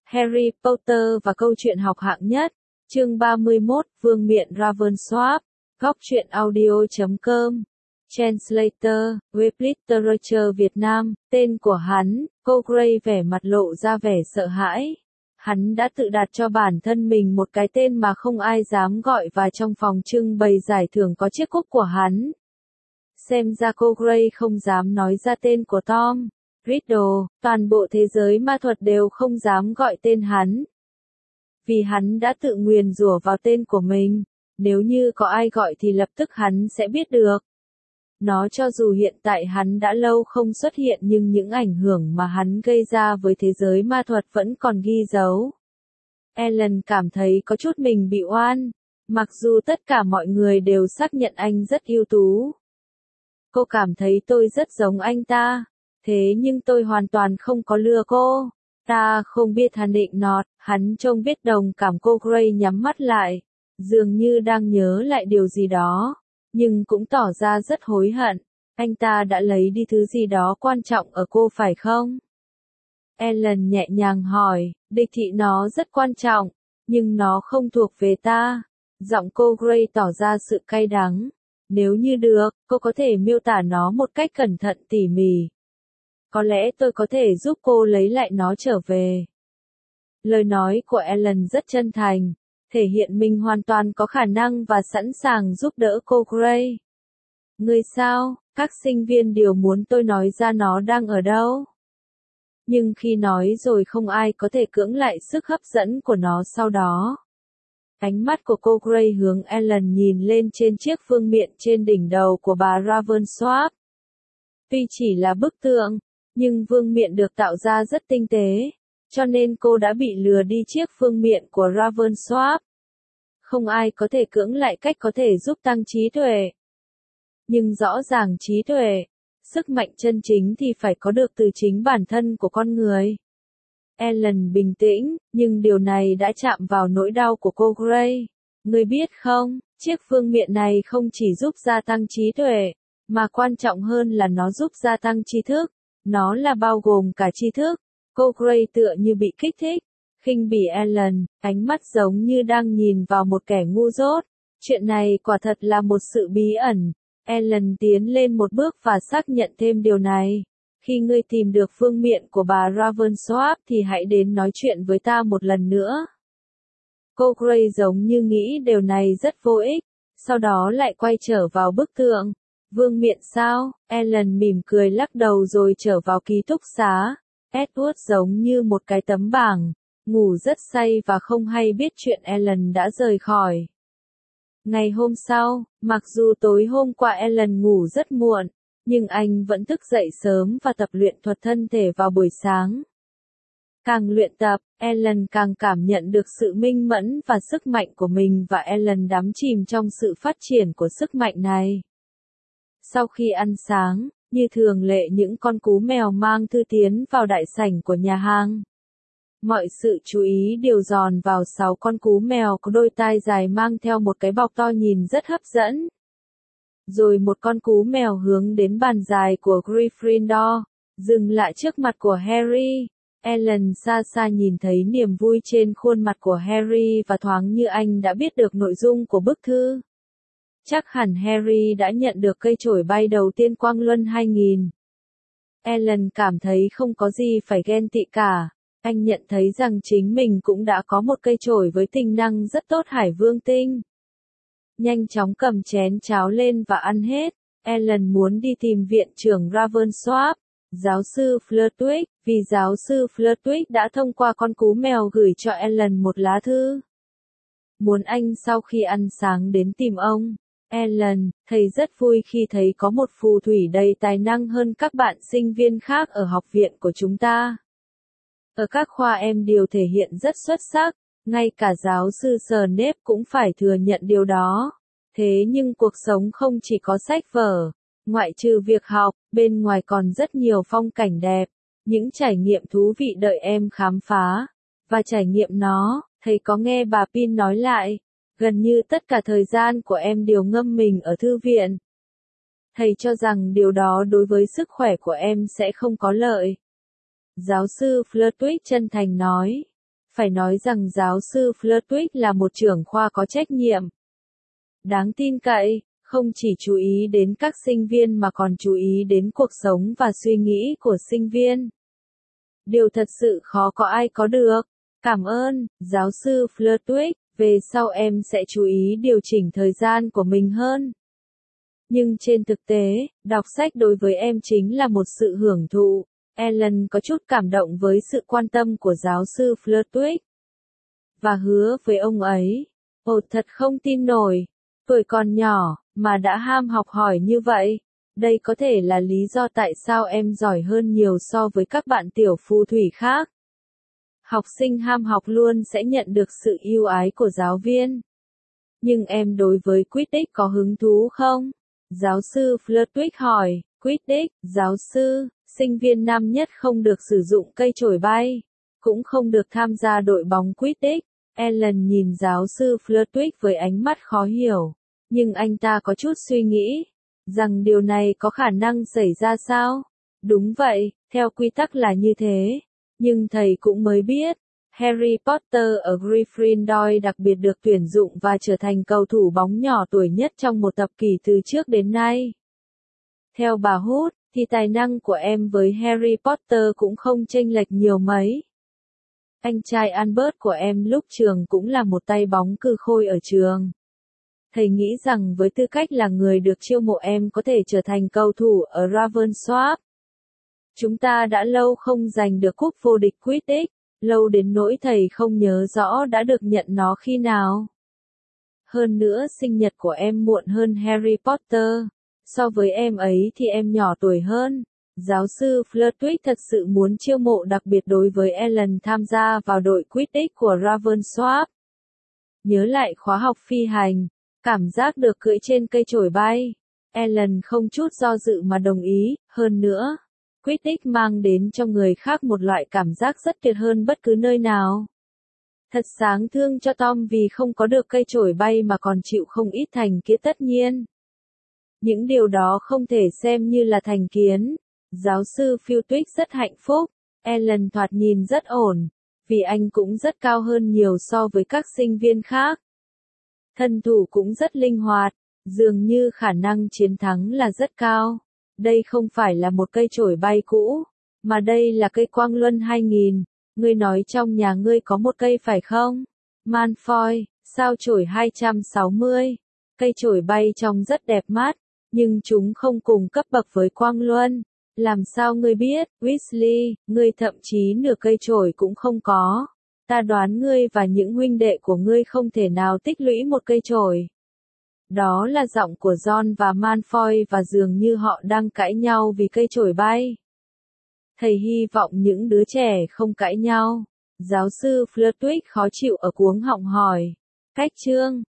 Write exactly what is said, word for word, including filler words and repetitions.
Harry Potter và câu chuyện học hạng nhất. Chương ba mươi mốt, Vương miện Ravensworth. Góc truyện audio chấm com. Translator, Web Literature Việt Nam. Tên của hắn, cô Gray vẻ mặt lộ ra vẻ sợ hãi. Hắn đã tự đặt cho bản thân mình một cái tên mà không ai dám gọi, và trong phòng trưng bày giải thưởng có chiếc cúp của hắn. Xem ra cô Gray không dám nói ra tên của Tom Riddle, toàn bộ thế giới ma thuật đều không dám gọi tên hắn. Vì hắn đã tự nguyền rủa vào tên của mình, nếu như có ai gọi thì lập tức hắn sẽ biết được. Nó cho dù hiện tại hắn đã lâu không xuất hiện, nhưng những ảnh hưởng mà hắn gây ra với thế giới ma thuật vẫn còn ghi dấu. Ellen cảm thấy có chút mình bị oan, mặc dù tất cả mọi người đều xác nhận anh rất ưu tú. Cô cảm thấy tôi rất giống anh ta, thế nhưng tôi hoàn toàn không có lừa cô. Ta không biết, hắn định nọt, hắn trông biết đồng cảm. Cô Gray nhắm mắt lại, dường như đang nhớ lại điều gì đó, nhưng cũng tỏ ra rất hối hận. Anh ta đã lấy đi thứ gì đó quan trọng ở cô phải không? Ellen nhẹ nhàng hỏi, đích thị nó rất quan trọng, nhưng nó không thuộc về ta. Giọng cô Gray tỏ ra sự cay đắng. Nếu như được, cô có thể miêu tả nó một cách cẩn thận tỉ mỉ. Có lẽ tôi có thể giúp cô lấy lại nó trở về. Lời nói của Ellen rất chân thành, thể hiện mình hoàn toàn có khả năng và sẵn sàng giúp đỡ cô Gray. Người sao, các sinh viên đều muốn tôi nói ra nó đang ở đâu. Nhưng khi nói rồi không ai có thể cưỡng lại sức hấp dẫn của nó sau đó. Ánh mắt của cô Gray hướng Ellen nhìn lên trên chiếc vương miện trên đỉnh đầu của bà Ravensworth. Tuy chỉ là bức tượng, nhưng vương miện được tạo ra rất tinh tế, cho nên cô đã bị lừa đi chiếc vương miện của Ravensworth. Không ai có thể cưỡng lại cách có thể giúp tăng trí tuệ. Nhưng rõ ràng trí tuệ, sức mạnh chân chính thì phải có được từ chính bản thân của con người. Ellen bình tĩnh, nhưng điều này đã chạm vào nỗi đau của cô Gray. Người biết không, chiếc vương miện này không chỉ giúp gia tăng trí tuệ, mà quan trọng hơn là nó giúp gia tăng tri thức. Nó là bao gồm cả tri thức. Cô Gray tựa như bị kích thích, khinh bỉ Ellen, ánh mắt giống như đang nhìn vào một kẻ ngu dốt. Chuyện này quả thật là một sự bí ẩn. Ellen tiến lên một bước và xác nhận thêm điều này. Khi ngươi tìm được vương miện của bà Ravensworth thì hãy đến nói chuyện với ta một lần nữa. Cô Gray giống như nghĩ điều này rất vô ích, sau đó lại quay trở vào bức tượng. Vương miện sao? Ellen mỉm cười lắc đầu rồi trở vào ký túc xá. Edward giống như một cái tấm bảng, ngủ rất say và không hay biết chuyện Ellen đã rời khỏi. Ngày hôm sau, mặc dù tối hôm qua Ellen ngủ rất muộn, nhưng anh vẫn thức dậy sớm và tập luyện thuật thân thể vào buổi sáng. Càng luyện tập, Ellen càng cảm nhận được sự minh mẫn và sức mạnh của mình, và Ellen đắm chìm trong sự phát triển của sức mạnh này. Sau khi ăn sáng, như thường lệ những con cú mèo mang thư tiến vào đại sảnh của nhà hàng. Mọi sự chú ý đều dồn vào sáu con cú mèo có đôi tai dài mang theo một cái bọc to nhìn rất hấp dẫn. Rồi một con cú mèo hướng đến bàn dài của Gryffindor, dừng lại trước mặt của Harry. Ellen xa xa nhìn thấy niềm vui trên khuôn mặt của Harry và thoáng như anh đã biết được nội dung của bức thư. Chắc hẳn Harry đã nhận được cây chổi bay đầu tiên Quang Luân hai nghìn. Ellen cảm thấy không có gì phải ghen tị cả. Anh nhận thấy rằng chính mình cũng đã có một cây chổi với tính năng rất tốt Hải Vương Tinh. Nhanh chóng cầm chén cháo lên và ăn hết. Ellen muốn đi tìm viện trưởng Ravensworth, giáo sư Flitwick, vì giáo sư Flitwick đã thông qua con cú mèo gửi cho Ellen một lá thư. Muốn anh sau khi ăn sáng đến tìm ông. Ellen, thầy rất vui khi thấy có một phù thủy đầy tài năng hơn các bạn sinh viên khác ở học viện của chúng ta. Ở các khoa em đều thể hiện rất xuất sắc, ngay cả giáo sư Snape cũng phải thừa nhận điều đó. Thế nhưng cuộc sống không chỉ có sách vở, ngoại trừ việc học, bên ngoài còn rất nhiều phong cảnh đẹp, những trải nghiệm thú vị đợi em khám phá. Và trải nghiệm nó, thầy có nghe bà Pin nói lại, gần như tất cả thời gian của em đều ngâm mình ở thư viện. Thầy cho rằng điều đó đối với sức khỏe của em sẽ không có lợi. Giáo sư Flitwick chân thành nói. Phải nói rằng giáo sư Flitwick là một trưởng khoa có trách nhiệm, đáng tin cậy, không chỉ chú ý đến các sinh viên mà còn chú ý đến cuộc sống và suy nghĩ của sinh viên. Điều thật sự khó có ai có được. Cảm ơn, giáo sư Flitwick, về sau em sẽ chú ý điều chỉnh thời gian của mình hơn. Nhưng trên thực tế, đọc sách đối với em chính là một sự hưởng thụ. Ellen có chút cảm động với sự quan tâm của giáo sư Flitwick. Và hứa với ông ấy, ồ thật không tin nổi, tuổi còn nhỏ, mà đã ham học hỏi như vậy. Đây có thể là lý do tại sao em giỏi hơn nhiều so với các bạn tiểu phù thủy khác. Học sinh ham học luôn sẽ nhận được sự yêu ái của giáo viên. Nhưng em đối với Quidditch có hứng thú không? Giáo sư Flitwick hỏi. Quidditch, giáo sư, sinh viên năm nhất không được sử dụng cây chổi bay, cũng không được tham gia đội bóng Quidditch. Ellen nhìn giáo sư Flitwick với ánh mắt khó hiểu, nhưng anh ta có chút suy nghĩ, rằng điều này có khả năng xảy ra sao? Đúng vậy, theo quy tắc là như thế, nhưng thầy cũng mới biết, Harry Potter ở Gryffindor đặc biệt được tuyển dụng và trở thành cầu thủ bóng nhỏ tuổi nhất trong một thập kỷ từ trước đến nay. Theo bà Hood, thì tài năng của em với Harry Potter cũng không chênh lệch nhiều mấy. Anh trai Albert của em lúc trường cũng là một tay bóng cừ khôi ở trường. Thầy nghĩ rằng với tư cách là người được chiêu mộ em có thể trở thành cầu thủ ở Ravensworth. Chúng ta đã lâu không giành được cúp vô địch Quidditch, lâu đến nỗi thầy không nhớ rõ đã được nhận nó khi nào. Hơn nữa sinh nhật của em muộn hơn Harry Potter. So với em ấy thì em nhỏ tuổi hơn. Giáo sư Flitwick thật sự muốn chiêu mộ đặc biệt đối với Ellen tham gia vào đội Quidditch của Ravensworth. Nhớ lại khóa học phi hành, cảm giác được cưỡi trên cây chổi bay. Ellen không chút do dự mà đồng ý, hơn nữa, Quidditch mang đến cho người khác một loại cảm giác rất tuyệt hơn bất cứ nơi nào. Thật sáng thương cho Tom vì không có được cây chổi bay mà còn chịu không ít thành kiến tất nhiên. Những điều đó không thể xem như là thành kiến. Giáo sư Flitwick rất hạnh phúc. Ellen thoạt nhìn rất ổn, vì anh cũng rất cao hơn nhiều so với các sinh viên khác. Thân thủ cũng rất linh hoạt, dường như khả năng chiến thắng là rất cao. Đây không phải là một cây chổi bay cũ, mà đây là cây Quang Luân hai nghìn. Ngươi nói trong nhà ngươi có một cây phải không? Malfoy, sao chổi hai trăm sáu mươi. Cây chổi bay trông rất đẹp mắt, nhưng chúng không cùng cấp bậc với Quang Luân. Làm sao ngươi biết, Weasley, ngươi thậm chí nửa cây chổi cũng không có. Ta đoán ngươi và những huynh đệ của ngươi không thể nào tích lũy một cây chổi. Đó là giọng của John và Malfoy và dường như họ đang cãi nhau vì cây chổi bay. Thầy hy vọng những đứa trẻ không cãi nhau. Giáo sư Flitwick khó chịu ở cuống họng hỏi. Cách chương